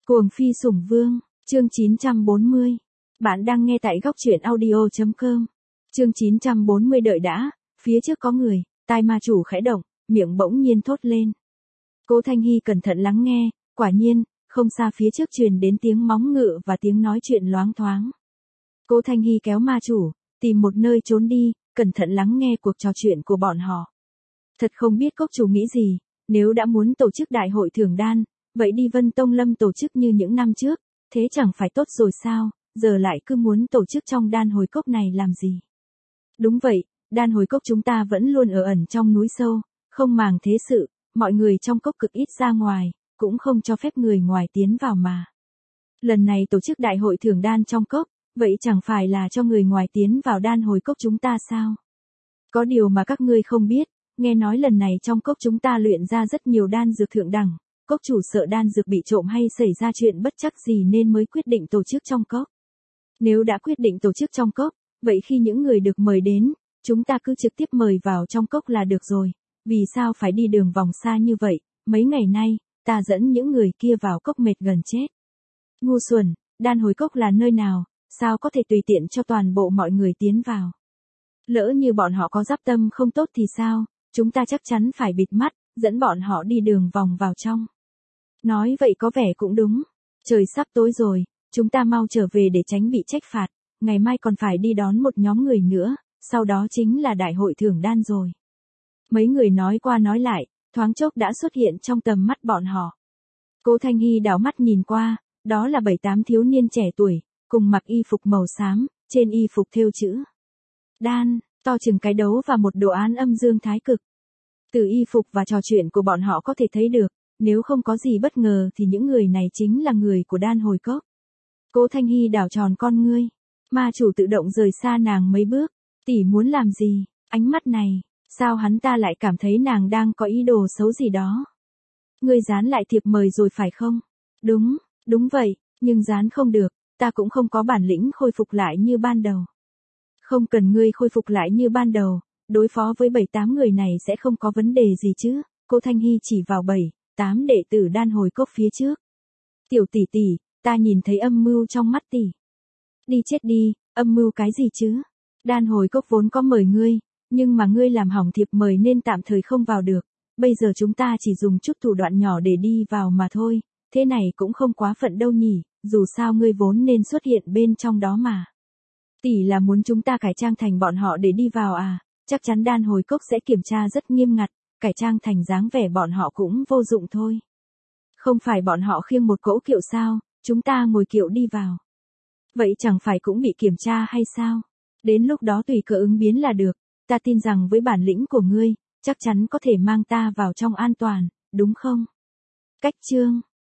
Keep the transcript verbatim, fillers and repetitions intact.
Cuồng phi sủng vương, chương chín trăm bốn mươi. Bạn đang nghe tại góc truyện audio chấm com. Chương chín trăm bốn mươi đợi đã, phía trước có người, tai ma chủ khẽ động, miệng bỗng nhiên thốt lên. Cố Thanh Hy cẩn thận lắng nghe, quả nhiên, không xa phía trước truyền đến tiếng móng ngựa và tiếng nói chuyện loáng thoáng. Cố Thanh Hy kéo ma chủ, tìm một nơi trốn đi, cẩn thận lắng nghe cuộc trò chuyện của bọn họ. Thật không biết cốc chủ nghĩ gì, nếu đã muốn tổ chức đại hội thưởng đan, vậy đi Vân Tông Lâm tổ chức như những năm trước, thế chẳng phải tốt rồi sao, giờ lại cứ muốn tổ chức trong đan hồi cốc này làm gì. Đúng vậy, đan hồi cốc chúng ta vẫn luôn ở ẩn trong núi sâu, không màng thế sự, mọi người trong cốc cực ít ra ngoài, cũng không cho phép người ngoài tiến vào mà. Lần này tổ chức đại hội thưởng đan trong cốc, vậy chẳng phải là cho người ngoài tiến vào đan hồi cốc chúng ta sao? Có điều mà các ngươi không biết, nghe nói lần này trong cốc chúng ta luyện ra rất nhiều đan dược thượng đẳng, cốc chủ sợ đan dược bị trộm hay xảy ra chuyện bất trắc gì nên mới quyết định tổ chức trong cốc. Nếu đã quyết định tổ chức trong cốc, vậy khi những người được mời đến, chúng ta cứ trực tiếp mời vào trong cốc là được rồi, vì sao phải đi đường vòng xa như vậy, mấy ngày nay, ta dẫn những người kia vào cốc mệt gần chết. Ngu xuẩn, đan hồi cốc là nơi nào, sao có thể tùy tiện cho toàn bộ mọi người tiến vào. Lỡ như bọn họ có giáp tâm không tốt thì sao, chúng ta chắc chắn phải bịt mắt, dẫn bọn họ đi đường vòng vào trong. Nói vậy có vẻ cũng đúng. Trời sắp tối rồi, chúng ta mau trở về để tránh bị trách phạt, ngày mai còn phải đi đón một nhóm người nữa, sau đó chính là đại hội thưởng đan rồi. Mấy người nói qua nói lại, thoáng chốc đã xuất hiện trong tầm mắt bọn họ. Cố Thanh Hy đảo mắt nhìn qua, đó là bảy tám thiếu niên trẻ tuổi, cùng mặc y phục màu xám, trên y phục thêu chữ đan, to chừng cái đấu và một đồ án âm dương thái cực. Từ y phục và trò chuyện của bọn họ có thể thấy được, nếu không có gì bất ngờ thì những người này chính là người của đan hồi cốc. Cố Thanh Hy đảo tròn con ngươi, ma chủ tự động rời xa nàng mấy bước, tỷ muốn làm gì, ánh mắt này, sao hắn ta lại cảm thấy nàng đang có ý đồ xấu gì đó. Ngươi dán lại thiệp mời rồi phải không? Đúng, đúng vậy, nhưng dán không được, ta cũng không có bản lĩnh khôi phục lại như ban đầu. Không cần ngươi khôi phục lại như ban đầu, đối phó với bảy tám người này sẽ không có vấn đề gì chứ, cô Thanh Hy chỉ vào bảy, tám đệ tử đan hồi cốc phía trước. Tiểu tỷ tỷ, ta nhìn thấy âm mưu trong mắt tỷ. Đi chết đi, âm mưu cái gì chứ? Đan hồi cốc vốn có mời ngươi, nhưng mà ngươi làm hỏng thiệp mời nên tạm thời không vào được, bây giờ chúng ta chỉ dùng chút thủ đoạn nhỏ để đi vào mà thôi, thế này cũng không quá phận đâu nhỉ, dù sao ngươi vốn nên xuất hiện bên trong đó mà. Tỷ là muốn chúng ta cải trang thành bọn họ để đi vào à, chắc chắn đan hồi cốc sẽ kiểm tra rất nghiêm ngặt, cải trang thành dáng vẻ bọn họ cũng vô dụng thôi. Không phải bọn họ khiêng một cỗ kiệu sao, chúng ta ngồi kiệu đi vào. Vậy chẳng phải cũng bị kiểm tra hay sao? Đến lúc đó tùy cơ ứng biến là được, ta tin rằng với bản lĩnh của ngươi, chắc chắn có thể mang ta vào trong an toàn, đúng không? Cách chương